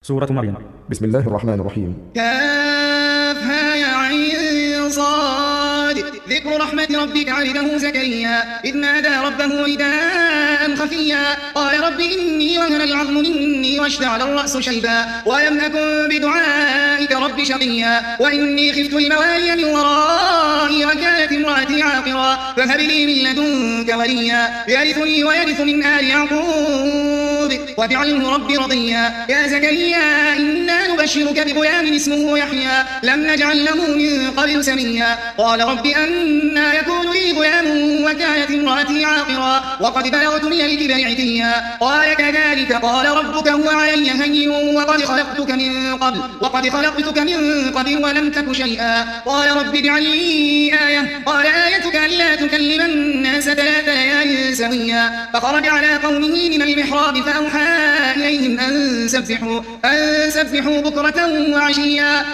سورة مريم. بسم الله الرحمن الرحيم. كافها يا عين صاد. ذكر رحمة ربك عبده زكريا إذ نادى ربه نداء خفيا قال رب إني وهن العظم مني واشتعل الرأس شيبا ولم أكن بدعائك رب شقيا وإني خفت الموالي من ورائي وكانت امرأتي عاقرا فهب لي من لدنك وليا يرثني ويرث من آل يعقوب واجعله ربي رضيا يا زكريا إنا نبشرك بغلام اسمه يحيى لم نجعل له من قبل سميا قال رب أنى يكون لي غلام وكانت امرأتي عاقرا وقد بلغت من الكبر عتيا قال كذلك قال ربك هو علي هين وقد خلقتك من قبل ولم تك شيئا قال رب اجعل لي آية قال آيتك ألا تكلم الناس 3 ليال سويا فخرج على قومه من المحراب فأوحى إليهم أن سبحوا بكرة وعشيا